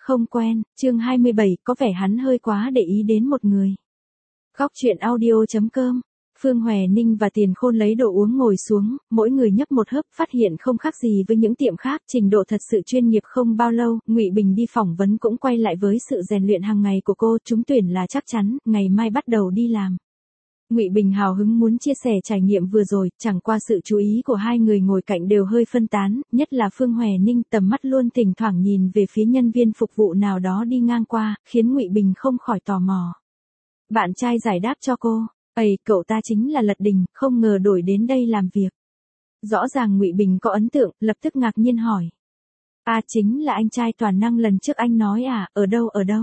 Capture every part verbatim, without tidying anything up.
Không quen, chương hai mươi bảy, có vẻ hắn hơi quá để ý đến một người. Góc truyện audio.com. Phương Hòe Ninh và Tiền Khôn lấy đồ uống ngồi xuống, mỗi người nhấp một hớp, phát hiện không khác gì với những tiệm khác, trình độ thật sự chuyên nghiệp. Không bao lâu, Ngụy Bình đi phỏng vấn cũng quay lại với sự rèn luyện hàng ngày của cô, trúng tuyển là chắc chắn, ngày mai bắt đầu đi làm. Ngụy Bình hào hứng muốn chia sẻ trải nghiệm vừa rồi, chẳng qua sự chú ý của hai người ngồi cạnh đều hơi phân tán, nhất là Phương Hòe Ninh tầm mắt luôn thỉnh thoảng nhìn về phía nhân viên phục vụ nào đó đi ngang qua, khiến Ngụy Bình không khỏi tò mò. Bạn trai giải đáp cho cô, "Ây, cậu ta chính là Lật Đình, không ngờ đổi đến đây làm việc." Rõ ràng Ngụy Bình có ấn tượng, lập tức ngạc nhiên hỏi. "À, chính là anh trai toàn năng lần trước anh nói à, ở đâu ở đâu?"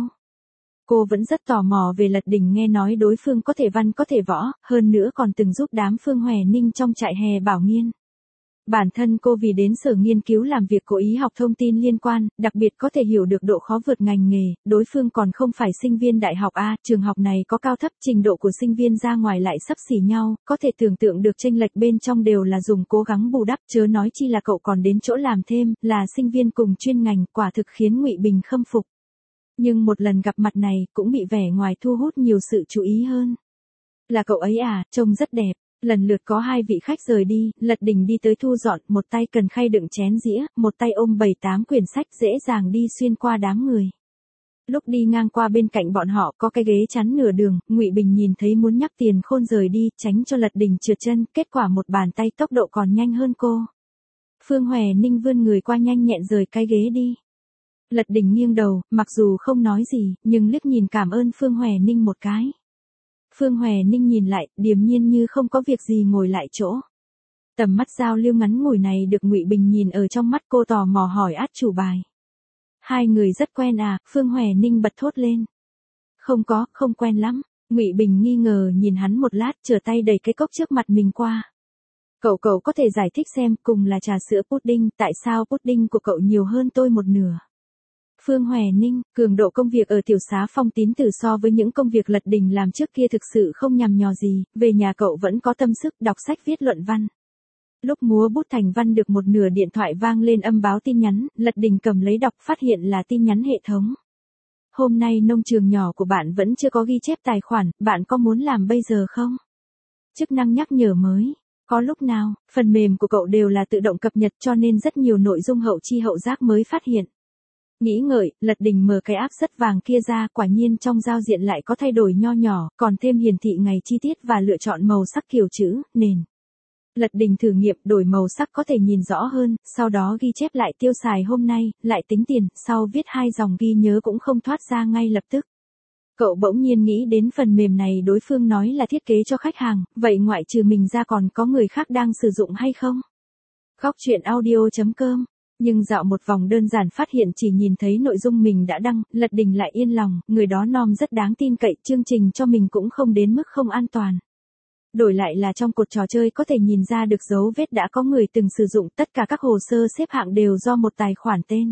Cô vẫn rất tò mò về Lật Đình, nghe nói đối phương có thể văn có thể võ, hơn nữa còn từng giúp đám Phương Hòe Ninh trong trại hè Bảo Nghiên. Bản thân cô vì đến sở nghiên cứu làm việc cố ý học thông tin liên quan, đặc biệt có thể hiểu được độ khó vượt ngành nghề, đối phương còn không phải sinh viên đại học A, trường học này có cao thấp, trình độ của sinh viên ra ngoài lại xấp xỉ nhau, có thể tưởng tượng được chênh lệch bên trong đều là dùng cố gắng bù đắp, chớ nói chi là cậu còn đến chỗ làm thêm, là sinh viên cùng chuyên ngành, quả thực khiến Ngụy Bình khâm phục. Nhưng một lần gặp mặt này, cũng bị vẻ ngoài thu hút nhiều sự chú ý hơn. "Là cậu ấy à, trông rất đẹp." Lần lượt có hai vị khách rời đi, Lật Đình đi tới thu dọn, một tay cần khay đựng chén dĩa, một tay ôm bảy tám quyển sách, dễ dàng đi xuyên qua đám người. Lúc đi ngang qua bên cạnh bọn họ có cái ghế chắn nửa đường, Ngụy Bình nhìn thấy muốn nhắc Tiền Khôn rời đi, tránh cho Lật Đình trượt chân, kết quả một bàn tay tốc độ còn nhanh hơn cô. Phương Hòe Ninh vươn người qua nhanh nhẹn rời cái ghế đi. Lật Đình nghiêng đầu, mặc dù không nói gì, nhưng liếc nhìn cảm ơn Phương Hòe Ninh một cái. Phương Hòe Ninh nhìn lại, điềm nhiên như không có việc gì ngồi lại chỗ. Tầm mắt giao lưu ngắn ngủi này được Ngụy Bình nhìn ở trong mắt cô, tò mò hỏi át chủ bài. "Hai người rất quen à?" Phương Hòe Ninh bật thốt lên. "Không có, không quen lắm." Ngụy Bình nghi ngờ nhìn hắn một lát, trở tay đẩy cái cốc trước mặt mình qua. "Cậu cậu có thể giải thích xem, cùng là trà sữa pudding, tại sao pudding của cậu nhiều hơn tôi một nửa?" Phương Hòe Ninh, cường độ công việc ở tiểu xá Phong Tín Tử so với những công việc Lật Đình làm trước kia thực sự không nhằm nhò gì, về nhà cậu vẫn có tâm sức đọc sách viết luận văn. Lúc múa bút thành văn được một nửa, điện thoại vang lên âm báo tin nhắn, Lật Đình cầm lấy đọc, phát hiện là tin nhắn hệ thống. "Hôm nay nông trường nhỏ của bạn vẫn chưa có ghi chép tài khoản, bạn có muốn làm bây giờ không? Chức năng nhắc nhở mới. Có lúc nào, phần mềm của cậu đều là tự động cập nhật cho nên rất nhiều nội dung hậu chi hậu giác mới phát hiện." Nghĩ ngợi, Lật Đình mở cái app rất vàng kia ra, quả nhiên trong giao diện lại có thay đổi nho nhỏ, còn thêm hiển thị ngày chi tiết và lựa chọn màu sắc kiểu chữ, nền. Lật Đình thử nghiệm đổi màu sắc có thể nhìn rõ hơn, sau đó ghi chép lại tiêu xài hôm nay, lại tính tiền, sau viết hai dòng ghi nhớ cũng không thoát ra ngay lập tức. Cậu bỗng nhiên nghĩ đến phần mềm này đối phương nói là thiết kế cho khách hàng, vậy ngoại trừ mình ra còn có người khác đang sử dụng hay không? Góc truyện audio.com. Nhưng dạo một vòng đơn giản phát hiện chỉ nhìn thấy nội dung mình đã đăng, Lật Đình lại yên lòng, người đó nom rất đáng tin cậy, chương trình cho mình cũng không đến mức không an toàn. Đổi lại là trong cột trò chơi có thể nhìn ra được dấu vết đã có người từng sử dụng, tất cả các hồ sơ xếp hạng đều do một tài khoản tên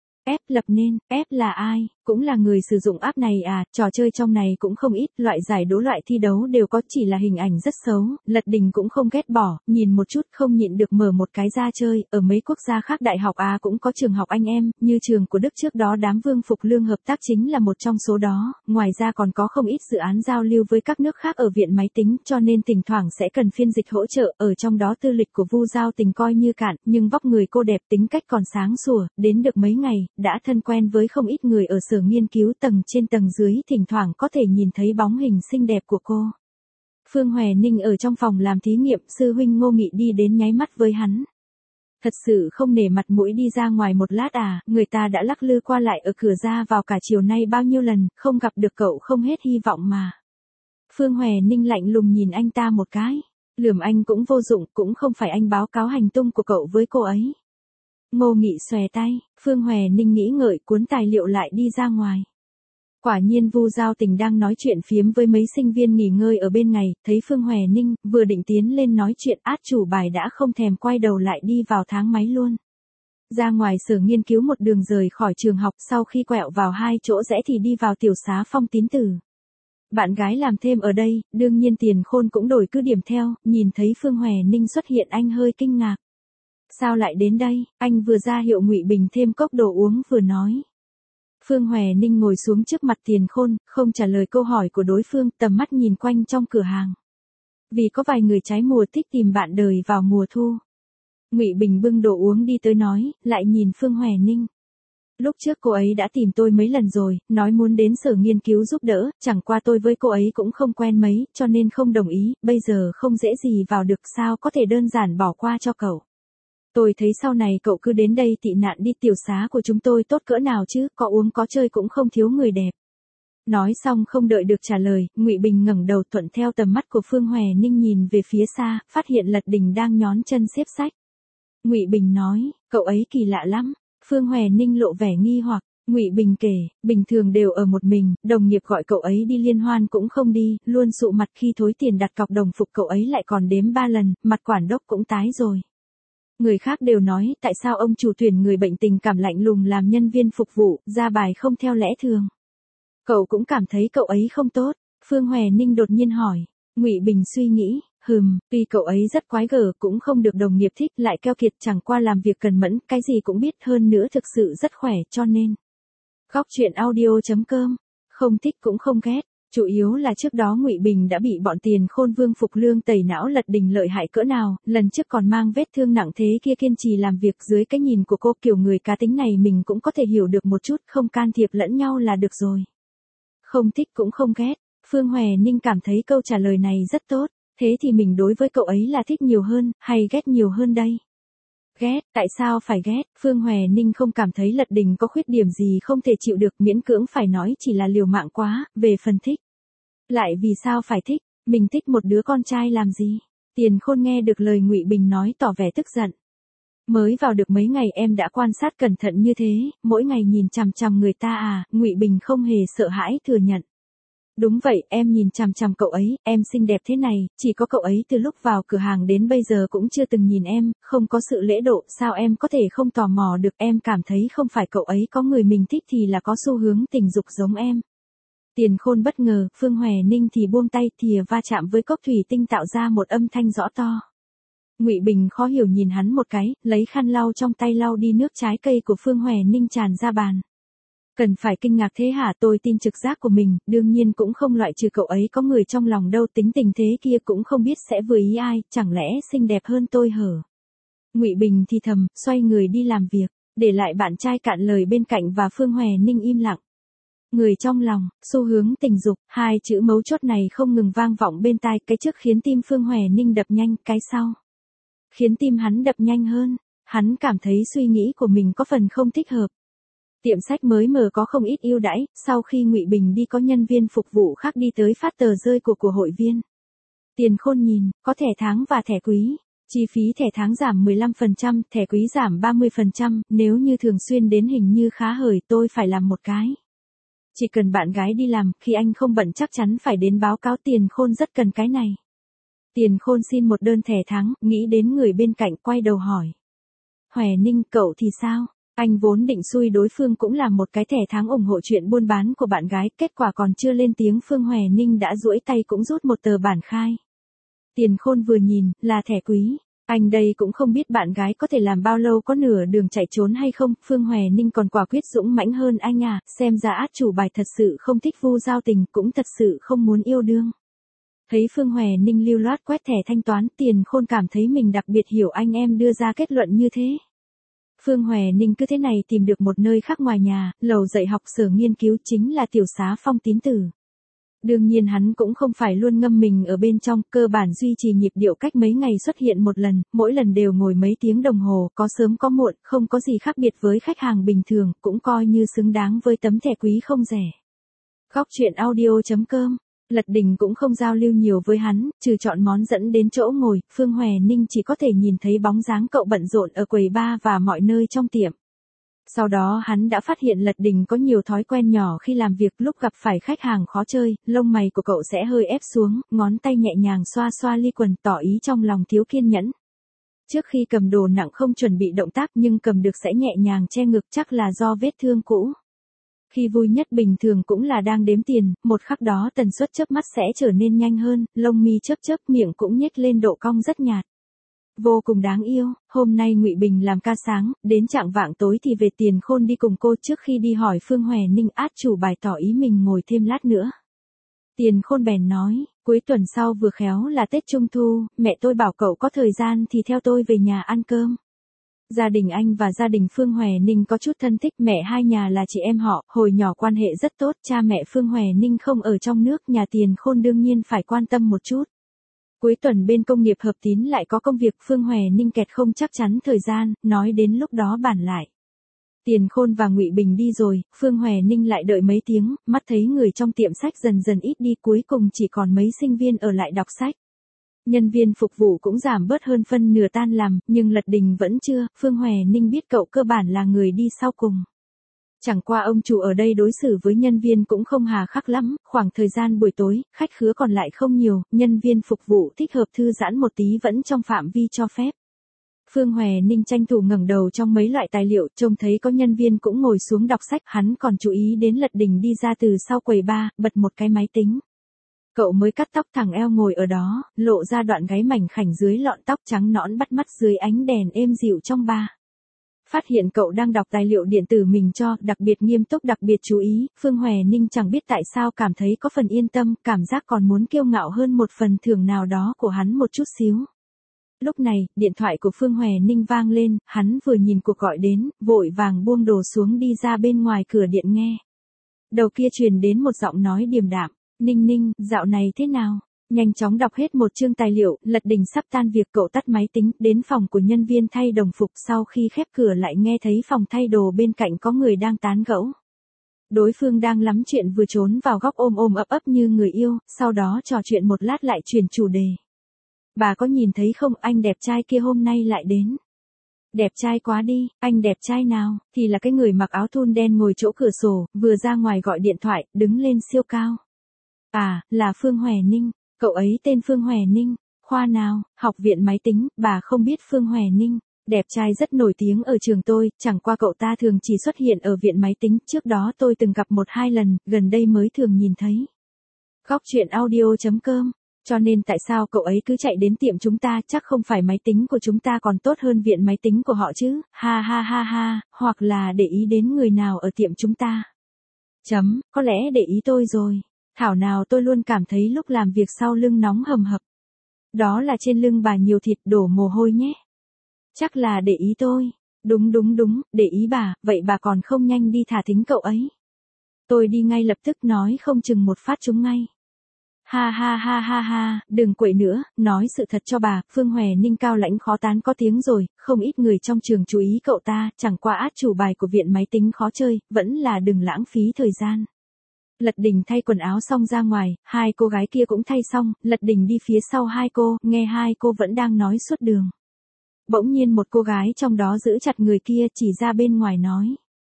F lập nên. F là ai? Cũng là người sử dụng app này à? Trò chơi trong này cũng không ít, loại giải đố loại thi đấu đều có, chỉ là hình ảnh rất xấu, Lật Đình cũng không ghét bỏ, nhìn một chút không nhịn được mở một cái ra chơi, ở mấy quốc gia khác đại học A cũng có trường học anh em, như trường của Đức trước đó đám Vương Phục Lương hợp tác chính là một trong số đó, ngoài ra còn có không ít dự án giao lưu với các nước khác ở viện máy tính, cho nên thỉnh thoảng sẽ cần phiên dịch hỗ trợ, ở trong đó tư lịch của Vu Giao Tình coi như cạn, nhưng vóc người cô đẹp, tính cách còn sáng sủa, đến được mấy ngày, đã thân quen với không ít người ở sở nghiên cứu tầng trên tầng dưới, thỉnh thoảng có thể nhìn thấy bóng hình xinh đẹp của cô. Phương Hòe Ninh ở trong phòng làm thí nghiệm, sư huynh Ngô Nghị đi đến nháy mắt với hắn. "Thật sự không nể mặt mũi đi ra ngoài một lát à, người ta đã lắc lư qua lại ở cửa ra vào cả chiều nay bao nhiêu lần, không gặp được cậu không hết hy vọng mà." Phương Hòe Ninh lạnh lùng nhìn anh ta một cái, lườm anh cũng vô dụng, cũng không phải anh báo cáo hành tung của cậu với cô ấy. Ngô Nghị xòe tay, Phương Hòe Ninh nghĩ ngợi cuốn tài liệu lại đi ra ngoài. Quả nhiên Vu Giao Tình đang nói chuyện phiếm với mấy sinh viên nghỉ ngơi ở bên ngày, thấy Phương Hòe Ninh, vừa định tiến lên nói chuyện, át chủ bài đã không thèm quay đầu lại đi vào thang máy luôn. Ra ngoài sở nghiên cứu một đường rời khỏi trường học, sau khi quẹo vào hai chỗ rẽ thì đi vào tiểu xá Phong Tín Tử. Bạn gái làm thêm ở đây, đương nhiên Tiền Khôn cũng đổi cứ điểm theo, nhìn thấy Phương Hòe Ninh xuất hiện anh hơi kinh ngạc. "Sao lại đến đây?" Anh vừa ra hiệu Ngụy Bình thêm cốc đồ uống vừa nói. Phương Hòe Ninh ngồi xuống trước mặt Tiền Khôn, không trả lời câu hỏi của đối phương, tầm mắt nhìn quanh trong cửa hàng. Vì có vài người trái mùa thích tìm bạn đời vào mùa thu. Ngụy Bình bưng đồ uống đi tới nói, lại nhìn Phương Hòe Ninh. Lúc trước cô ấy đã tìm tôi mấy lần rồi, nói muốn đến sở nghiên cứu giúp đỡ, chẳng qua tôi với cô ấy cũng không quen mấy, cho nên không đồng ý, bây giờ không dễ gì vào được, sao có thể đơn giản bỏ qua cho cậu. Tôi thấy sau này cậu cứ đến đây tị nạn đi, tiểu xá của chúng tôi tốt cỡ nào chứ, có uống có chơi cũng không thiếu người đẹp. Nói xong không đợi được trả lời, Ngụy Bình ngẩng đầu thuận theo tầm mắt của Phương Hòe Ninh nhìn về phía xa, phát hiện Lật Đình đang nhón chân xếp sách. Ngụy Bình nói, cậu ấy kỳ lạ lắm. Phương Hòe Ninh lộ vẻ nghi hoặc. Ngụy Bình kể, bình thường đều ở một mình, đồng nghiệp gọi cậu ấy đi liên hoan cũng không đi, luôn sụ mặt khi thối tiền đặt cọc đồng phục cậu ấy lại còn đếm ba lần, mặt quản đốc cũng tái rồi. Người khác đều nói, tại sao ông chủ tuyển người bệnh tình cảm lạnh lùng làm nhân viên phục vụ, ra bài không theo lẽ thường. Cậu cũng cảm thấy cậu ấy không tốt. Phương Hòe Ninh đột nhiên hỏi. Ngụy Bình suy nghĩ, hừm, tuy cậu ấy rất quái gở, cũng không được đồng nghiệp thích, lại keo kiệt, chẳng qua làm việc cần mẫn, cái gì cũng biết, hơn nữa thực sự rất khỏe, cho nên. Góc truyện audio chấm com, không thích cũng không ghét, chủ yếu là trước đó Ngụy Bình đã bị bọn Tiền Khôn Vương Phục Lương tẩy não Lật Đình lợi hại cỡ nào, lần trước còn mang vết thương nặng thế kia kiên trì làm việc, dưới cái nhìn của cô kiểu người cá tính này mình cũng có thể hiểu được một chút, không can thiệp lẫn nhau là được rồi. Không thích cũng không ghét, Phương Hòe Ninh cảm thấy câu trả lời này rất tốt, thế thì mình đối với cậu ấy là thích nhiều hơn, hay ghét nhiều hơn đây? Ghét, tại sao phải ghét? Phương Hòe Ninh không cảm thấy Lật Đình có khuyết điểm gì không thể chịu được, miễn cưỡng phải nói chỉ là liều mạng quá, về phần thích. Lại vì sao phải thích, mình thích một đứa con trai làm gì? Tiền Khôn nghe được lời Ngụy Bình nói tỏ vẻ tức giận. Mới vào được mấy ngày em đã quan sát cẩn thận như thế, mỗi ngày nhìn chằm chằm người ta à? Ngụy Bình không hề sợ hãi thừa nhận. Đúng vậy, em nhìn chằm chằm cậu ấy, em xinh đẹp thế này, chỉ có cậu ấy từ lúc vào cửa hàng đến bây giờ cũng chưa từng nhìn em, không có sự lễ độ, sao em có thể không tò mò được, em cảm thấy không phải cậu ấy có người mình thích thì là có xu hướng tình dục giống em. Tiền Khôn bất ngờ, Phương Hòe Ninh thì buông tay, thìa va chạm với cốc thủy tinh tạo ra một âm thanh rõ to. Ngụy Bình khó hiểu nhìn hắn một cái, lấy khăn lau trong tay lau đi nước trái cây của Phương Hòe Ninh tràn ra bàn. Cần phải kinh ngạc thế hả? Tôi tin trực giác của mình, đương nhiên cũng không loại trừ cậu ấy có người trong lòng đâu, tính tình thế kia cũng không biết sẽ vừa ý ai, chẳng lẽ xinh đẹp hơn tôi hở? Ngụy Bình thì thầm, xoay người đi làm việc, để lại bạn trai cạn lời bên cạnh và Phương Hòe Ninh im lặng. Người trong lòng, xu hướng tình dục, hai chữ mấu chốt này không ngừng vang vọng bên tai, cái trước khiến tim Phương Hòe Ninh đập nhanh, cái sau khiến tim hắn đập nhanh hơn, hắn cảm thấy suy nghĩ của mình có phần không thích hợp. Tiệm sách mới mở có không ít ưu đãi, sau khi Ngụy Bình đi có nhân viên phục vụ khác đi tới phát tờ rơi của của hội viên. Tiền Khôn nhìn, có thẻ tháng và thẻ quý. Chi phí thẻ tháng giảm mười lăm phần trăm, thẻ quý giảm ba mươi phần trăm, nếu như thường xuyên đến hình như khá hời, tôi phải làm một cái. Chỉ cần bạn gái đi làm, khi anh không bận chắc chắn phải đến báo cáo. Tiền Khôn rất cần cái này. Tiền Khôn xin một đơn thẻ tháng, nghĩ đến người bên cạnh quay đầu hỏi. Hòe Ninh, cậu thì sao? Anh vốn định xui đối phương cũng làm một cái thẻ tháng ủng hộ chuyện buôn bán của bạn gái, kết quả còn chưa lên tiếng Phương Hòe Ninh đã duỗi tay cũng rút một tờ bản khai. Tiền Khôn vừa nhìn, là thẻ quý. Anh đây cũng không biết bạn gái có thể làm bao lâu, có nửa đường chạy trốn hay không. Phương Hòe Ninh còn quả quyết dũng mãnh hơn anh à, xem ra át chủ bài thật sự không thích vu giao tình, cũng thật sự không muốn yêu đương. Thấy Phương Hòe Ninh lưu loát quét thẻ thanh toán, Tiền Khôn cảm thấy mình đặc biệt hiểu anh em đưa ra kết luận như thế. Phương Hòe Ninh cứ thế này tìm được một nơi khác ngoài nhà, lầu dạy học sở nghiên cứu, chính là tiểu xá Phong Tín Tử. Đương nhiên hắn cũng không phải luôn ngâm mình ở bên trong, cơ bản duy trì nhịp điệu cách mấy ngày xuất hiện một lần, mỗi lần đều ngồi mấy tiếng đồng hồ, có sớm có muộn, không có gì khác biệt với khách hàng bình thường, cũng coi như xứng đáng với tấm thẻ quý không rẻ. Góc truyện audio chấm com. Lật Đình cũng không giao lưu nhiều với hắn, trừ chọn món dẫn đến chỗ ngồi, Phương Hòe Ninh chỉ có thể nhìn thấy bóng dáng cậu bận rộn ở quầy bar và mọi nơi trong tiệm. Sau đó hắn đã phát hiện Lật Đình có nhiều thói quen nhỏ khi làm việc, lúc gặp phải khách hàng khó chơi, lông mày của cậu sẽ hơi ép xuống, ngón tay nhẹ nhàng xoa xoa ly quần, tỏ ý trong lòng thiếu kiên nhẫn. Trước khi cầm đồ nặng không chuẩn bị động tác, nhưng cầm được sẽ nhẹ nhàng che ngực, chắc là do vết thương cũ. Khi vui nhất bình thường cũng là đang đếm tiền, một khắc đó tần suất chớp mắt sẽ trở nên nhanh hơn, lông mi chớp chớp, miệng cũng nhếch lên độ cong rất nhạt. vô cùng đáng yêu. Hôm nay Ngụy Bình làm ca sáng, đến chạng vạng tối thì về Tiền Khôn đi cùng cô. Trước khi đi hỏi Phương Hòe Ninh át chủ bài tỏ ý mình ngồi thêm lát nữa. Tiền Khôn bèn nói, cuối tuần sau vừa khéo là Tết Trung Thu, mẹ tôi bảo cậu có thời gian thì theo tôi về nhà ăn cơm. Gia đình anh và gia đình Phương Hòe Ninh có chút thân thích, mẹ hai nhà là chị em họ, hồi nhỏ quan hệ rất tốt, cha mẹ Phương Hòe Ninh không ở trong nước, nhà Tiền Khôn đương nhiên phải quan tâm một chút. Cuối tuần bên công nghiệp Hợp Tín lại có công việc, Phương Hòe Ninh kẹt không chắc chắn thời gian, nói đến lúc đó bàn lại. Tiền Khôn và Ngụy Bình đi rồi, Phương Hòe Ninh lại đợi mấy tiếng, mắt thấy người trong tiệm sách dần dần ít đi, cuối cùng chỉ còn mấy sinh viên ở lại đọc sách. Nhân viên phục vụ cũng giảm bớt hơn phân nửa tan làm, nhưng Lật Đình vẫn chưa, Phương Hòe Ninh biết cậu cơ bản là người đi sau cùng. Chẳng qua ông chủ ở đây đối xử với nhân viên cũng không hà khắc lắm, khoảng thời gian buổi tối, khách khứa còn lại không nhiều, nhân viên phục vụ thích hợp thư giãn một tí vẫn trong phạm vi cho phép. Phương Hòe Ninh tranh thủ ngẩng đầu trong mấy loại tài liệu, trông thấy có nhân viên cũng ngồi xuống đọc sách, hắn còn chú ý đến Lật Đình đi ra từ sau quầy bar, bật một cái máy tính. Cậu mới cắt tóc, thẳng eo ngồi ở đó, lộ ra đoạn gáy mảnh khảnh dưới lọn tóc trắng nõn bắt mắt dưới ánh đèn êm dịu trong bar. Phát hiện cậu đang đọc tài liệu điện tử mình cho, đặc biệt nghiêm túc đặc biệt chú ý, Phương Hòe Ninh chẳng biết tại sao cảm thấy có phần yên tâm, cảm giác còn muốn kiêu ngạo hơn một phần thưởng nào đó của hắn một chút xíu. Lúc này, điện thoại của Phương Hòe Ninh vang lên, hắn vừa nhìn cuộc gọi đến, vội vàng buông đồ xuống đi ra bên ngoài cửa điện nghe. Đầu kia truyền đến một giọng nói điềm đạm, Ninh Ninh, dạo này thế nào? Nhanh chóng đọc hết một chương tài liệu, Lật Đình sắp tan việc, cậu tắt máy tính, đến phòng của nhân viên thay đồng phục, sau khi khép cửa lại nghe thấy phòng thay đồ bên cạnh có người đang tán gẫu. Đối phương đang lắm chuyện vừa trốn vào góc ôm ôm ấp ấp như người yêu, sau đó trò chuyện một lát lại chuyển chủ đề. Bà có nhìn thấy không, anh đẹp trai kia hôm nay lại đến. Đẹp trai quá đi, anh đẹp trai nào, thì là cái người mặc áo thun đen ngồi chỗ cửa sổ, vừa ra ngoài gọi điện thoại, đứng lên siêu cao. À, là Phương Hòe Ninh, cậu ấy tên Phương Hòe Ninh, khoa nào, học viện máy tính, bà không biết Phương Hòe Ninh, đẹp trai rất nổi tiếng ở trường tôi, chẳng qua cậu ta thường chỉ xuất hiện ở viện máy tính, trước đó tôi từng gặp một hai lần, gần đây mới thường nhìn thấy. Góc chuyện audio chấm com. Cho nên tại sao cậu ấy cứ chạy đến tiệm chúng ta, chắc không phải máy tính của chúng ta còn tốt hơn viện máy tính của họ chứ, ha ha ha ha, hoặc là để ý đến người nào ở tiệm chúng ta. Chấm, có lẽ để ý tôi rồi. Thảo nào tôi luôn cảm thấy lúc làm việc sau lưng nóng hầm hập. Đó là trên lưng bà nhiều thịt đổ mồ hôi nhé. Chắc là để ý tôi. Đúng đúng đúng, để ý bà, vậy bà còn không nhanh đi thả thính cậu ấy. Tôi đi ngay lập tức, nói không chừng một phát trúng ngay. Ha ha ha ha ha, đừng quậy nữa, nói sự thật cho bà, Phương Hòe Ninh cao lãnh khó tán có tiếng rồi, không ít người trong trường chú ý cậu ta, chẳng qua át chủ bài của viện máy tính khó chơi, vẫn là đừng lãng phí thời gian. Lật Đình thay quần áo xong ra ngoài, hai cô gái kia cũng thay xong, Lật Đình đi phía sau hai cô, nghe hai cô vẫn đang nói suốt đường. Bỗng nhiên một cô gái trong đó giữ chặt người kia, chỉ ra bên ngoài nói.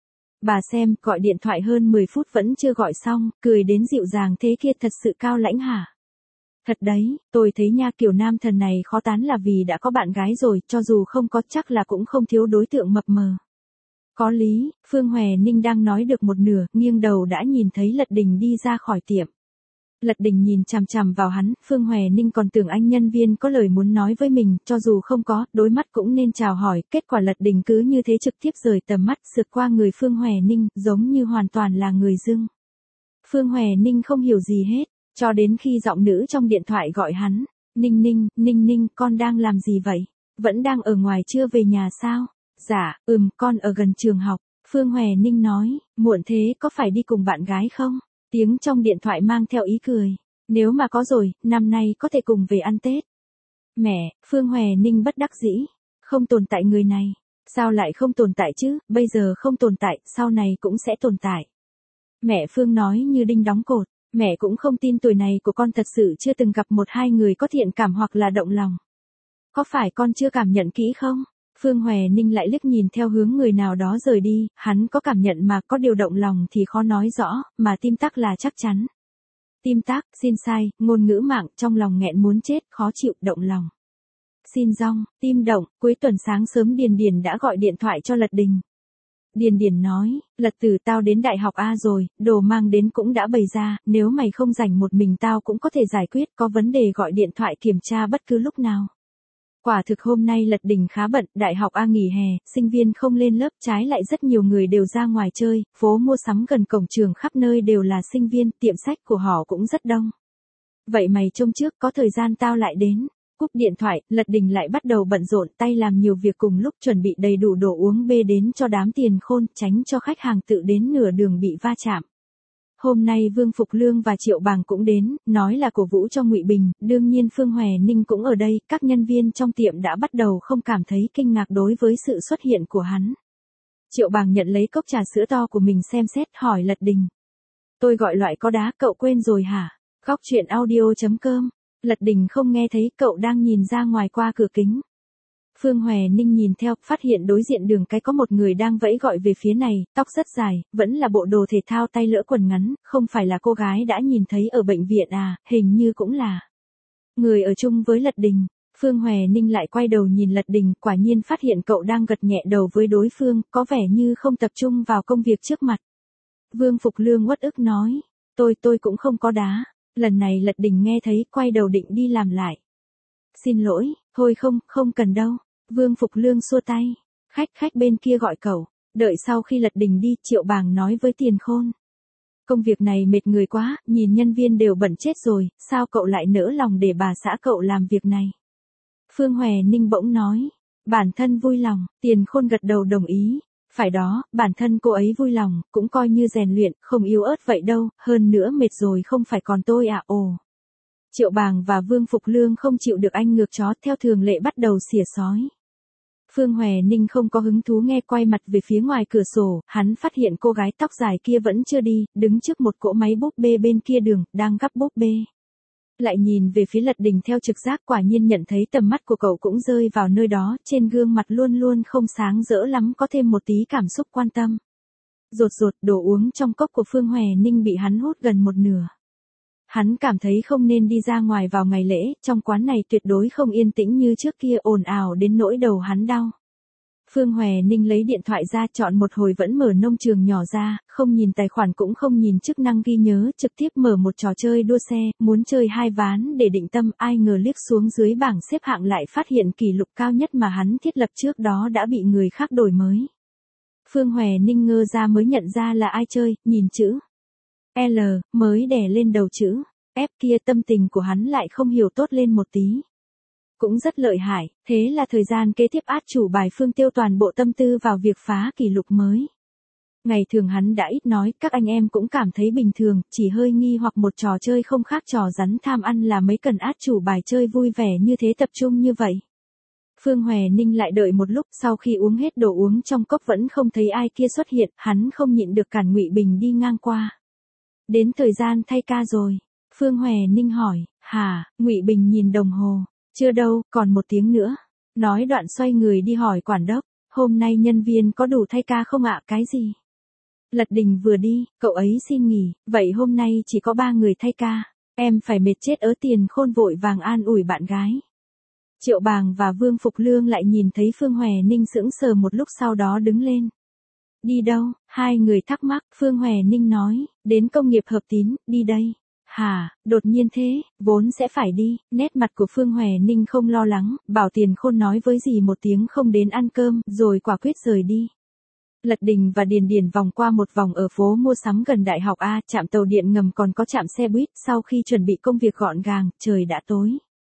Bà xem, gọi điện thoại hơn mười phút vẫn chưa gọi xong, cười đến dịu dàng thế kia thật sự cao lãnh hả? Thật đấy, tôi thấy nha, kiểu nam thần này khó tán là vì đã có bạn gái rồi, cho dù không có chắc là cũng không thiếu đối tượng mập mờ. Có lý, Phương Hòe Ninh đang nói được một nửa, nghiêng đầu đã nhìn thấy Lật Đình đi ra khỏi tiệm. Lật Đình nhìn chằm chằm vào hắn, Phương Hòe Ninh còn tưởng anh nhân viên có lời muốn nói với mình, cho dù không có, đôi mắt cũng nên chào hỏi, kết quả Lật Đình cứ như thế trực tiếp rời tầm mắt, sượt qua người Phương Hòe Ninh, giống như hoàn toàn là người dưng. Phương Hòe Ninh không hiểu gì hết, cho đến khi giọng nữ trong điện thoại gọi hắn, Ninh Ninh, Ninh Ninh, con đang làm gì vậy? Vẫn đang ở ngoài chưa về nhà sao? Dạ, ừm, con ở gần trường học, Phương Hòe Ninh nói, muộn thế có phải đi cùng bạn gái không? Tiếng trong điện thoại mang theo ý cười. Nếu mà có rồi, năm nay có thể cùng về ăn Tết. Mẹ, Phương Hòe Ninh bất đắc dĩ. Không tồn tại người này. Sao lại không tồn tại chứ, bây giờ không tồn tại, sau này cũng sẽ tồn tại. Mẹ Phương nói như đinh đóng cột. Mẹ cũng không tin tuổi này của con thật sự chưa từng gặp một hai người có thiện cảm hoặc là động lòng. Có phải con chưa cảm nhận kỹ không? Phương Hòe Ninh lại liếc nhìn theo hướng người nào đó rời đi, hắn có cảm nhận mà có điều động lòng thì khó nói rõ, mà tim tắc là chắc chắn. Tim tắc, xin sai, ngôn ngữ mạng, trong lòng nghẹn muốn chết, khó chịu, động lòng. Xin rong, tim động, cuối tuần sáng sớm Điền Điền đã gọi điện thoại cho Lật Đình. Điền Điền nói, Lật Tử tao đến đại học A rồi, đồ mang đến cũng đã bày ra, nếu mày không rảnh một mình tao cũng có thể giải quyết, có vấn đề gọi điện thoại kiểm tra bất cứ lúc nào. Quả thực hôm nay Lật Đình khá bận, đại học A nghỉ hè, sinh viên không lên lớp, trái lại rất nhiều người đều ra ngoài chơi, phố mua sắm gần cổng trường khắp nơi đều là sinh viên, tiệm sách của họ cũng rất đông. Vậy mày trông trước, có thời gian tao lại đến. Cúp điện thoại, Lật Đình lại bắt đầu bận rộn, tay làm nhiều việc cùng lúc, chuẩn bị đầy đủ đồ uống bê đến cho đám Tiền Khôn, tránh cho khách hàng tự đến nửa đường bị va chạm. Hôm nay Vương Phục Lương và Triệu Bàng cũng đến, nói là cổ vũ cho Ngụy Bình, đương nhiên Phương Hòe Ninh cũng ở đây, các nhân viên trong tiệm đã bắt đầu không cảm thấy kinh ngạc đối với sự xuất hiện của hắn. Triệu Bàng nhận lấy cốc trà sữa to của mình xem xét, hỏi Lật Đình. Tôi gọi loại có đá, cậu quên rồi hả? Góc truyện audio chấm com. Lật Đình không nghe thấy, cậu đang nhìn ra ngoài qua cửa kính. Phương Hòe Ninh nhìn theo, phát hiện đối diện đường cái có một người đang vẫy gọi về phía này, tóc rất dài, vẫn là bộ đồ thể thao tay lỡ quần ngắn, không phải là cô gái đã nhìn thấy ở bệnh viện à, hình như cũng là người ở chung với Lật Đình. Phương Hòe Ninh lại quay đầu nhìn Lật Đình, quả nhiên phát hiện cậu đang gật nhẹ đầu với đối phương, có vẻ như không tập trung vào công việc trước mặt. Vương Phục Lương uất ức nói, tôi tôi cũng không có đá. Lần này Lật Đình nghe thấy, quay đầu định đi làm lại. Xin lỗi, thôi không, không cần đâu. Vương Phục Lương xua tay. Khách khách bên kia gọi cậu. Đợi sau khi Lật Đình đi, Triệu Bàng nói với Tiền Khôn. Công việc này mệt người quá, nhìn nhân viên đều bận chết rồi, sao cậu lại nỡ lòng để bà xã cậu làm việc này? Phương Hòe Ninh bỗng nói. Bản thân vui lòng, Tiền Khôn gật đầu đồng ý. Phải đó, bản thân cô ấy vui lòng, cũng coi như rèn luyện, không yếu ớt vậy đâu, hơn nữa mệt rồi không phải còn tôi à ồ. Triệu Bàng và Vương Phục Lương không chịu được anh ngược chó, theo thường lệ bắt đầu xỉa sói. Phương Hòe Ninh không có hứng thú nghe, quay mặt về phía ngoài cửa sổ, hắn phát hiện cô gái tóc dài kia vẫn chưa đi, đứng trước một cỗ máy búp bê bên kia đường, đang gắp búp bê. Lại nhìn về phía Lật Đình theo trực giác, quả nhiên nhận thấy tầm mắt của cậu cũng rơi vào nơi đó, trên gương mặt luôn luôn không sáng rỡ lắm có thêm một tí cảm xúc quan tâm. Rột rột, đồ uống trong cốc của Phương Hòe Ninh bị hắn hút gần một nửa. Hắn cảm thấy không nên đi ra ngoài vào ngày lễ, trong quán này tuyệt đối không yên tĩnh như trước kia, ồn ào đến nỗi đầu hắn đau. Phương Hòe Ninh lấy điện thoại ra, chọn một hồi vẫn mở nông trường nhỏ ra, không nhìn tài khoản cũng không nhìn chức năng ghi nhớ, trực tiếp mở một trò chơi đua xe, muốn chơi hai ván để định tâm, ai ngờ liếc xuống dưới bảng xếp hạng lại phát hiện kỷ lục cao nhất mà hắn thiết lập trước đó đã bị người khác đổi mới. Phương Hòe Ninh ngơ ra mới nhận ra là ai chơi, nhìn chữ L, mới đè lên đầu chữ F kia, tâm tình của hắn lại không hiểu tốt lên một tí. Cũng rất lợi hại, thế là thời gian kế tiếp át chủ bài Phương tiêu toàn bộ tâm tư vào việc phá kỷ lục mới. Ngày thường hắn đã ít nói, các anh em cũng cảm thấy bình thường, chỉ hơi nghi hoặc một trò chơi không khác trò rắn tham ăn là mấy cần át chủ bài chơi vui vẻ như thế, tập trung như vậy. Phương Hòe Ninh lại đợi một lúc, sau khi uống hết đồ uống trong cốc vẫn không thấy ai kia xuất hiện, hắn không nhịn được cản Ngụy Bình đi ngang qua. Đến thời gian thay ca rồi. Phương Hòe Ninh hỏi, hả? Ngụy Bình nhìn đồng hồ. Chưa đâu, còn một tiếng nữa. Nói đoạn xoay người đi hỏi quản đốc, hôm nay nhân viên có đủ thay ca không ạ? Cái gì? Lật Đình vừa đi, cậu ấy xin nghỉ, vậy hôm nay chỉ có ba người thay ca. Em phải mệt chết ở. Tiền Khôn vội vàng an ủi bạn gái. Triệu Bàng và Vương Phục Lương lại nhìn thấy Phương Hòe Ninh sững sờ một lúc, sau đó đứng lên. Đi đâu? Hai người thắc mắc. Phương Hòe Ninh nói, đến công nghiệp Hợp Tín, đi đây. Hả, đột nhiên thế, vốn sẽ phải đi. Nét mặt của Phương Hòe Ninh không lo lắng, bảo Tiền Khôn nói với dì một tiếng không đến ăn cơm, rồi quả quyết rời đi. Lật Đình và Điền Điền vòng qua một vòng ở phố mua sắm gần Đại học A, trạm tàu điện ngầm còn có trạm xe buýt, sau khi chuẩn bị công việc gọn gàng, trời đã tối.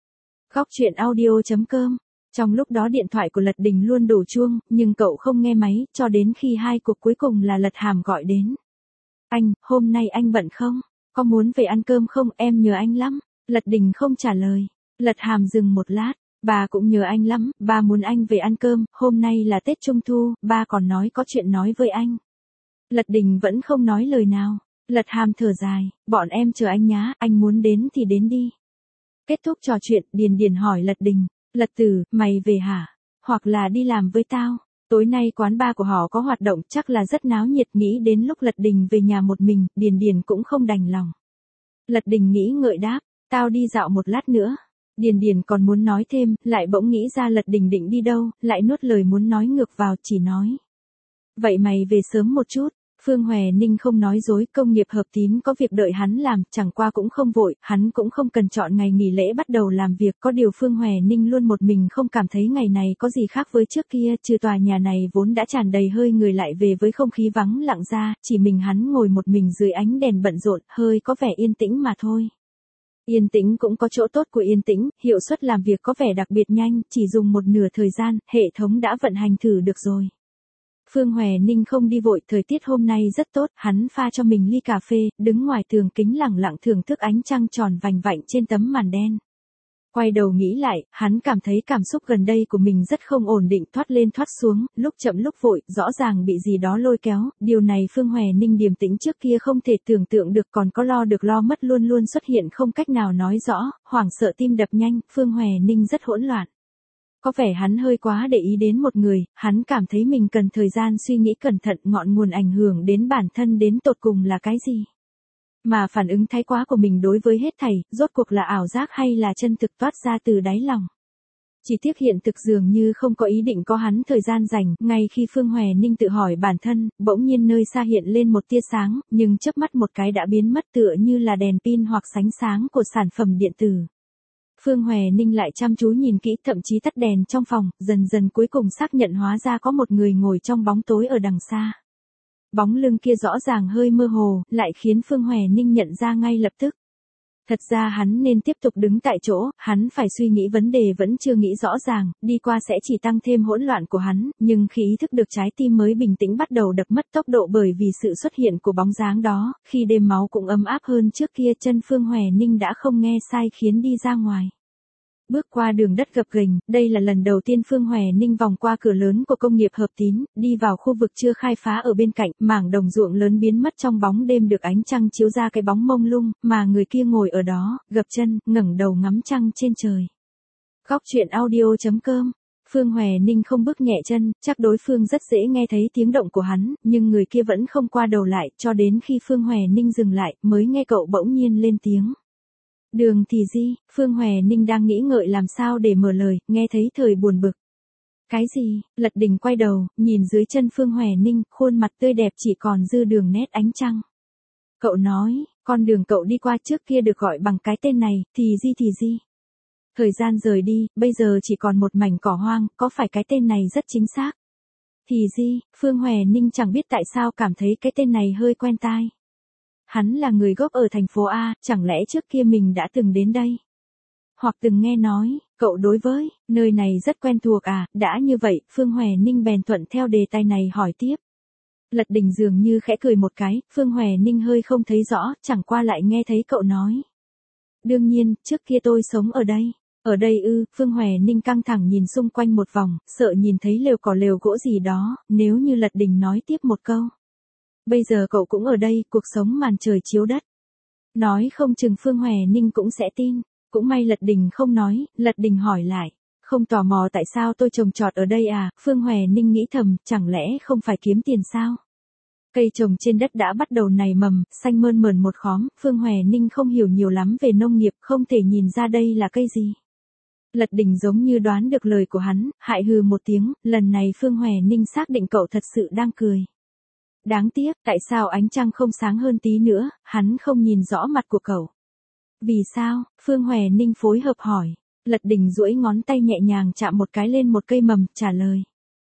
Góc truyện audio chấm com. Trong lúc đó điện thoại của Lật Đình luôn đổ chuông, nhưng cậu không nghe máy, cho đến khi hai cuộc cuối cùng là Lật Hàm gọi đến. Anh, hôm nay anh bận không? Có muốn về ăn cơm không? Em nhớ anh lắm. Lật Đình không trả lời. Lật Hàm dừng một lát. Bà cũng nhớ anh lắm, bà muốn anh về ăn cơm, hôm nay là Tết Trung Thu, ba còn nói có chuyện nói với anh. Lật Đình vẫn không nói lời nào. Lật Hàm thở dài, bọn em chờ anh nhá, anh muốn đến thì đến đi. Kết thúc trò chuyện, Điền Điền hỏi Lật Đình, Lật Tử, mày về hả? Hoặc là đi làm với tao? Tối nay quán bar của họ có hoạt động, chắc là rất náo nhiệt. Nghĩ đến lúc Lật Đình về nhà một mình, Điền Điền cũng không đành lòng. Lật Đình nghĩ ngợi đáp, tao đi dạo một lát nữa. Điền Điền còn muốn nói thêm, lại bỗng nghĩ ra Lật Đình định đi đâu, lại nuốt lời muốn nói ngược vào, chỉ nói. Vậy mày về sớm một chút. Phương Hòe Ninh không nói dối, công nghiệp hợp tín có việc đợi hắn làm, chẳng qua cũng không vội, hắn cũng không cần chọn ngày nghỉ lễ bắt đầu làm việc, có điều Phương Hòe Ninh luôn một mình không cảm thấy ngày này có gì khác với trước kia, trừ tòa nhà này vốn đã tràn đầy hơi người lại về với không khí vắng lặng ra, chỉ mình hắn ngồi một mình dưới ánh đèn bận rộn, hơi có vẻ yên tĩnh mà thôi. Yên tĩnh cũng có chỗ tốt của yên tĩnh, hiệu suất làm việc có vẻ đặc biệt nhanh, chỉ dùng một nửa thời gian, hệ thống đã vận hành thử được rồi. Phương Hòe Ninh không đi vội, thời tiết hôm nay rất tốt, hắn pha cho mình ly cà phê, đứng ngoài tường kính lẳng lặng thưởng thức ánh trăng tròn vành vạnh trên tấm màn đen. Quay đầu nghĩ lại, hắn cảm thấy cảm xúc gần đây của mình rất không ổn định, thoát lên thoát xuống, lúc chậm lúc vội, rõ ràng bị gì đó lôi kéo, điều này Phương Hòe Ninh điềm tĩnh trước kia không thể tưởng tượng được, còn có lo được lo mất luôn luôn xuất hiện không cách nào nói rõ, hoảng sợ tim đập nhanh, Phương Hòe Ninh rất hỗn loạn. Có vẻ hắn hơi quá để ý đến một người, hắn cảm thấy mình cần thời gian suy nghĩ cẩn thận ngọn nguồn ảnh hưởng đến bản thân đến tột cùng là cái gì. Mà phản ứng thái quá của mình đối với hết thảy, rốt cuộc là ảo giác hay là chân thực toát ra từ đáy lòng. Chỉ tiếc hiện thực dường như không có ý định có hắn thời gian dành, ngay khi Phương Hòe Ninh tự hỏi bản thân, bỗng nhiên nơi xa hiện lên một tia sáng, nhưng chớp mắt một cái đã biến mất tựa như là đèn pin hoặc sánh sáng của sản phẩm điện tử. Phương Hòe Ninh lại chăm chú nhìn kỹ, thậm chí tắt đèn trong phòng, dần dần cuối cùng xác nhận hóa ra có một người ngồi trong bóng tối ở đằng xa. Bóng lưng kia rõ ràng hơi mơ hồ, lại khiến Phương Hòe Ninh nhận ra ngay lập tức. Thật ra hắn nên tiếp tục đứng tại chỗ, hắn phải suy nghĩ vấn đề vẫn chưa nghĩ rõ ràng, đi qua sẽ chỉ tăng thêm hỗn loạn của hắn, nhưng khi ý thức được trái tim mới bình tĩnh bắt đầu đập mất tốc độ bởi vì sự xuất hiện của bóng dáng đó, khi đêm máu cũng ấm áp hơn trước kia, chân Phương Hòe Ninh đã không nghe sai khiến đi ra ngoài. Bước qua đường đất gập ghềnh, đây là lần đầu tiên Phương Hòe Ninh vòng qua cửa lớn của công nghiệp hợp tín, đi vào khu vực chưa khai phá ở bên cạnh, mảng đồng ruộng lớn biến mất trong bóng đêm được ánh trăng chiếu ra cái bóng mông lung, mà người kia ngồi ở đó, gập chân, ngẩng đầu ngắm trăng trên trời. Góc truyện audio chấm com. Phương Hòe Ninh không bước nhẹ chân, chắc đối phương rất dễ nghe thấy tiếng động của hắn, nhưng người kia vẫn không qua đầu lại, cho đến khi Phương Hòe Ninh dừng lại, mới nghe cậu bỗng nhiên lên tiếng. Đường thì gì, Phương Hòe Ninh đang nghĩ ngợi làm sao để mở lời, nghe thấy thời buồn bực. Cái gì, Lật Đình quay đầu, nhìn dưới chân Phương Hòe Ninh, khuôn mặt tươi đẹp chỉ còn dư đường nét ánh trăng. Cậu nói, con đường cậu đi qua trước kia được gọi bằng cái tên này, thì gì thì gì. Thời gian rời đi, bây giờ chỉ còn một mảnh cỏ hoang, có phải cái tên này rất chính xác? Thì gì, Phương Hòe Ninh chẳng biết tại sao cảm thấy cái tên này hơi quen tai. Hắn là người gốc ở thành phố A, chẳng lẽ trước kia mình đã từng đến đây? Hoặc từng nghe nói, cậu đối với, nơi này rất quen thuộc à, đã như vậy, Phương Hòe Ninh bèn thuận theo đề tài này hỏi tiếp. Lật Đình dường như khẽ cười một cái, Phương Hòe Ninh hơi không thấy rõ, chẳng qua lại nghe thấy cậu nói. Đương nhiên, trước kia tôi sống ở đây. Ở đây ư, Phương Hòe Ninh căng thẳng nhìn xung quanh một vòng, sợ nhìn thấy lều cỏ lều gỗ gì đó, nếu như Lật Đình nói tiếp một câu. Bây giờ cậu cũng ở đây, cuộc sống màn trời chiếu đất. Nói không chừng Phương Hòe Ninh cũng sẽ tin. Cũng may Lật Đình không nói, Lật Đình hỏi lại. Không tò mò tại sao tôi trồng trọt ở đây à, Phương Hòe Ninh nghĩ thầm, chẳng lẽ không phải kiếm tiền sao? Cây trồng trên đất đã bắt đầu nảy mầm, xanh mơn mởn một khóm, Phương Hòe Ninh không hiểu nhiều lắm về nông nghiệp, không thể nhìn ra đây là cây gì. Lật Đình giống như đoán được lời của hắn, hại hừ một tiếng, lần này Phương Hòe Ninh xác định cậu thật sự đang cười. Đáng tiếc, tại sao ánh trăng không sáng hơn tí nữa, hắn không nhìn rõ mặt của cậu. Vì sao, Phương Hòe Ninh phối hợp hỏi. Lật Đình duỗi ngón tay nhẹ nhàng chạm một cái lên một cây mầm, trả lời.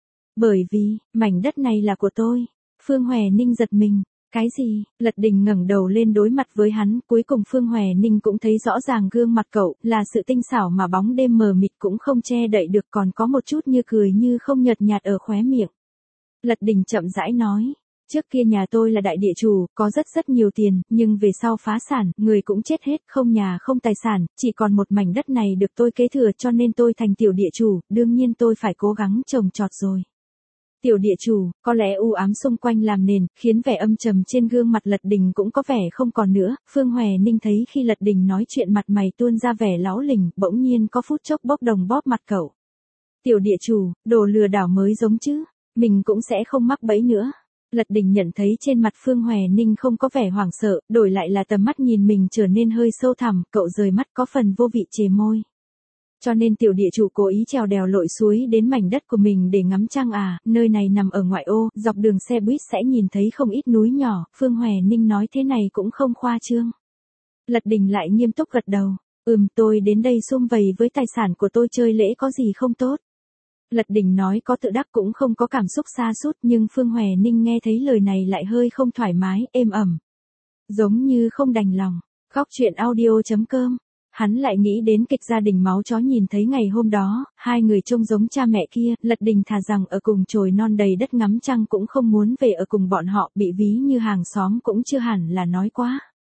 Bởi vì, mảnh đất này là của tôi. Phương Hòe Ninh giật mình. Cái gì? Lật Đình ngẩng đầu lên đối mặt với hắn, cuối cùng Phương Hòe Ninh cũng thấy rõ ràng gương mặt cậu, là sự tinh xảo mà bóng đêm mờ mịt cũng không che đậy được, còn có một chút như cười như không nhợt nhạt ở khóe miệng. Lật Đình chậm rãi nói. Trước kia nhà tôi là đại địa chủ, có rất rất nhiều tiền, nhưng về sau phá sản, người cũng chết hết, không nhà không tài sản, chỉ còn một mảnh đất này được tôi kế thừa, cho nên tôi thành tiểu địa chủ, đương nhiên tôi phải cố gắng trồng trọt rồi. Tiểu địa chủ, có lẽ u ám xung quanh làm nền, khiến vẻ âm trầm trên gương mặt Lật Đình cũng có vẻ không còn nữa. Phương Hòe Ninh thấy khi Lật Đình nói chuyện mặt mày tuôn ra vẻ láu lình, bỗng nhiên có phút chốc bốc đồng bóp mặt cậu. Tiểu địa chủ, đồ lừa đảo mới giống chứ, mình cũng sẽ không mắc bẫy nữa. Lật Đình nhận thấy trên mặt Phương Hòe Ninh không có vẻ hoảng sợ, đổi lại là tầm mắt nhìn mình trở nên hơi sâu thẳm, cậu rời mắt có phần vô vị chề môi. Cho nên tiểu địa chủ cố ý trèo đèo lội suối đến mảnh đất của mình để ngắm trăng à, nơi này nằm ở ngoại ô, dọc đường xe buýt sẽ nhìn thấy không ít núi nhỏ, Phương Hòe Ninh nói thế này cũng không khoa trương. Lật Đình lại nghiêm túc gật đầu, ừm tôi đến đây sum vầy với tài sản của tôi chơi lễ có gì không tốt. Lật Đình nói có tự đắc cũng không có cảm xúc sa sút nhưng Phương Hòe Ninh nghe thấy lời này lại hơi không thoải mái, êm ẩm. Giống như không đành lòng, góc chuyện audio chấm com. Hắn lại nghĩ đến kịch gia đình máu chó nhìn thấy ngày hôm đó, hai người trông giống cha mẹ kia, Lật Đình thà rằng ở cùng chồi non đầy đất ngắm trăng cũng không muốn về ở cùng bọn họ, bị ví như hàng xóm cũng chưa hẳn là nói quá.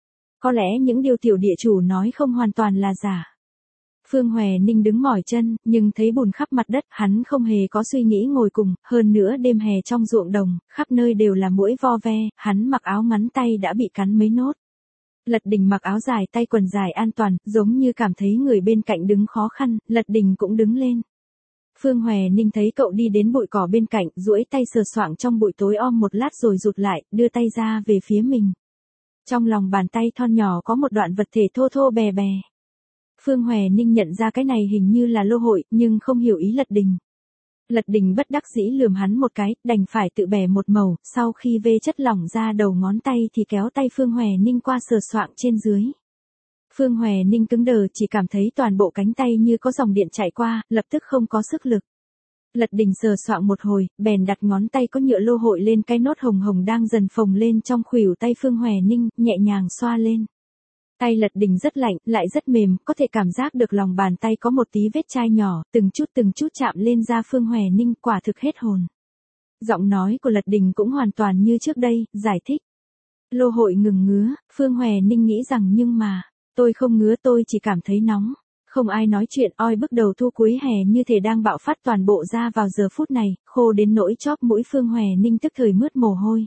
Có lẽ những điều tiểu địa chủ nói không hoàn toàn là giả. Phương Hòe Ninh đứng mỏi chân, nhưng thấy bùn khắp mặt đất, hắn không hề có suy nghĩ ngồi cùng, hơn nữa đêm hè trong ruộng đồng, khắp nơi đều là muỗi vo ve, hắn mặc áo ngắn tay đã bị cắn mấy nốt. Lật Đình mặc áo dài tay quần dài an toàn, giống như cảm thấy người bên cạnh đứng khó khăn, Lật Đình cũng đứng lên. Phương Hòe Ninh thấy cậu đi đến bụi cỏ bên cạnh, duỗi tay sờ soạng trong bụi tối om một lát rồi rụt lại, đưa tay ra về phía mình. Trong lòng bàn tay thon nhỏ có một đoạn vật thể thô thô bè bè. Phương Hòe Ninh nhận ra cái này hình như là lô hội, nhưng không hiểu ý Lật Đình. Lật Đình bất đắc dĩ lườm hắn một cái, đành phải tự bẻ một mẩu, sau khi vê chất lỏng ra đầu ngón tay thì kéo tay Phương Hòe Ninh qua sờ soạng trên dưới. Phương Hòe Ninh cứng đờ, chỉ cảm thấy toàn bộ cánh tay như có dòng điện chạy qua, lập tức không có sức lực. Lật Đình sờ soạng một hồi, bèn đặt ngón tay có nhựa lô hội lên cái nốt hồng hồng đang dần phồng lên trong khuỷu tay Phương Hòe Ninh, nhẹ nhàng xoa lên. Tay Lật Đình rất lạnh, lại rất mềm, có thể cảm giác được lòng bàn tay có một tí vết chai nhỏ, từng chút từng chút chạm lên da Phương Hòe Ninh, quả thực hết hồn. Giọng nói của Lật Đình cũng hoàn toàn như trước đây, giải thích. Lô hội ngừng ngứa, Phương Hòe Ninh nghĩ rằng nhưng mà, tôi không ngứa tôi chỉ cảm thấy nóng. Không ai nói chuyện, oi bức đầu thu cuối hè như thể đang bạo phát toàn bộ ra vào giờ phút này, khô đến nỗi chóp mũi Phương Hòe Ninh tức thời mướt mồ hôi.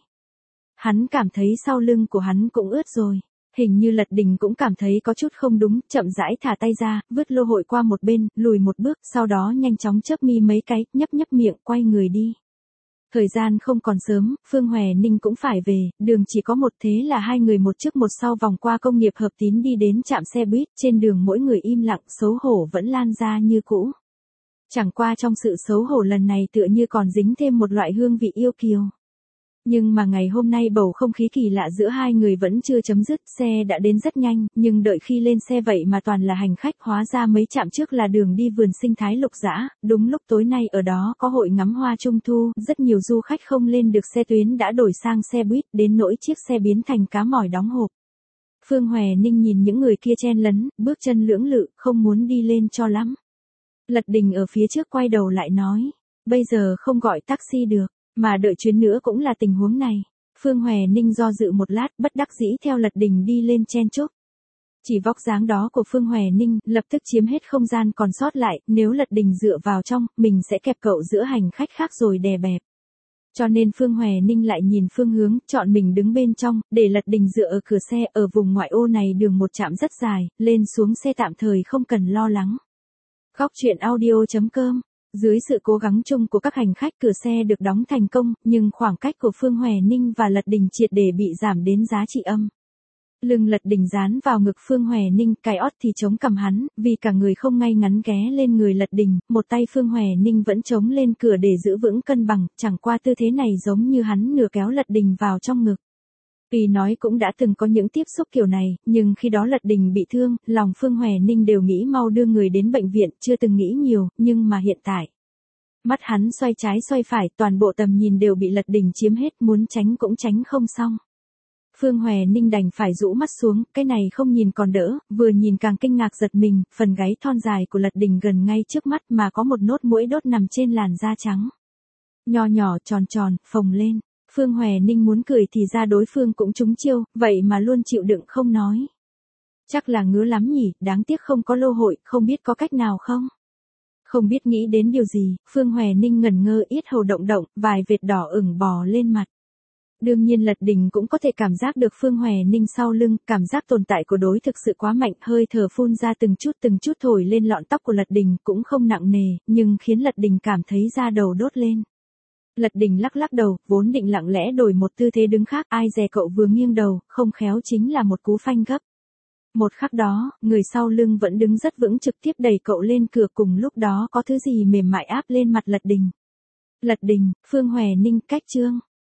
Hắn cảm thấy sau lưng của hắn cũng ướt rồi. Hình như Lật Đình cũng cảm thấy có chút không đúng, chậm rãi thả tay ra, vứt lô hội qua một bên, lùi một bước, sau đó nhanh chóng chớp mi mấy cái, nhấp nhấp miệng, quay người đi. Thời gian không còn sớm, Phương Hòe Ninh cũng phải về, đường chỉ có một, thế là hai người một trước một sau vòng qua công nghiệp Hợp Tín đi đến trạm xe buýt, trên đường mỗi người im lặng, xấu hổ vẫn lan ra như cũ. Chẳng qua trong sự xấu hổ lần này tựa như còn dính thêm một loại hương vị yêu kiều. Nhưng mà ngày hôm nay bầu không khí kỳ lạ giữa hai người vẫn chưa chấm dứt, xe đã đến rất nhanh, nhưng đợi khi lên xe vậy mà toàn là hành khách, hóa ra mấy trạm trước là đường đi vườn sinh thái Lục Dã, đúng lúc tối nay ở đó có hội ngắm hoa trung thu, rất nhiều du khách không lên được xe tuyến đã đổi sang xe buýt, đến nỗi chiếc xe biến thành cá mỏi đóng hộp. Phương Hòe Ninh nhìn những người kia chen lấn, bước chân lưỡng lự, không muốn đi lên cho lắm. Lật Đình ở phía trước quay đầu lại nói, bây giờ không gọi taxi được. Mà đợi chuyến nữa cũng là tình huống này. Phương Hòe Ninh do dự một lát, bất đắc dĩ theo Lật Đình đi lên chen chúc. Chỉ vóc dáng đó của Phương Hòe Ninh lập tức chiếm hết không gian còn sót lại, nếu Lật Đình dựa vào trong, mình sẽ kẹp cậu giữa hành khách khác rồi đè bẹp. Cho nên Phương Hòe Ninh lại nhìn phương hướng, chọn mình đứng bên trong, để Lật Đình dựa ở cửa xe, ở vùng ngoại ô này đường một trạm rất dài, lên xuống xe tạm thời không cần lo lắng. Góc chuyện audio chấm com. Dưới sự cố gắng chung của các hành khách, cửa xe được đóng thành công, nhưng khoảng cách của Phương Hòe Ninh và Lật Đình triệt để bị giảm đến giá trị âm. Lưng Lật Đình dán vào ngực Phương Hòe Ninh, cái ót thì chống cằm hắn, vì cả người không ngay ngắn ghé lên người Lật Đình, một tay Phương Hòe Ninh vẫn chống lên cửa để giữ vững cân bằng, chẳng qua tư thế này giống như hắn nửa kéo Lật Đình vào trong ngực. Vì nói cũng đã từng có những tiếp xúc kiểu này, nhưng khi đó Lật Đình bị thương, lòng Phương Hòe Ninh đều nghĩ mau đưa người đến bệnh viện, chưa từng nghĩ nhiều, nhưng mà hiện tại. Mắt hắn xoay trái xoay phải, toàn bộ tầm nhìn đều bị Lật Đình chiếm hết, muốn tránh cũng tránh không xong. Phương Hòe Ninh đành phải rũ mắt xuống, cái này không nhìn còn đỡ, vừa nhìn càng kinh ngạc giật mình, phần gáy thon dài của Lật Đình gần ngay trước mắt mà có một nốt muỗi đốt nằm trên làn da trắng. Nho nhỏ tròn tròn, phồng lên. Phương Hòe Ninh muốn cười thì ra đối phương cũng trúng chiêu, vậy mà luôn chịu đựng không nói. Chắc là ngứa lắm nhỉ, đáng tiếc không có lô hội, không biết có cách nào không? Không biết nghĩ đến điều gì, Phương Hòe Ninh ngẩn ngơ, yết hầu động động, vài vệt đỏ ửng bò lên mặt. Đương nhiên Lật Đình cũng có thể cảm giác được Phương Hòe Ninh sau lưng, cảm giác tồn tại của đối thực sự quá mạnh, hơi thở phun ra từng chút từng chút thổi lên lọn tóc của Lật Đình, cũng không nặng nề, nhưng khiến Lật Đình cảm thấy da đầu đốt lên. Lật Đình lắc lắc đầu, vốn định lặng lẽ đổi một tư thế đứng khác, ai dè cậu vừa nghiêng đầu, không khéo chính là một cú phanh gấp. Một khắc đó, người sau lưng vẫn đứng rất vững trực tiếp đẩy cậu lên cửa, cùng lúc đó có thứ gì mềm mại áp lên mặt Lật Đình. Lật Đình, Phương Hòe Ninh, cách chương.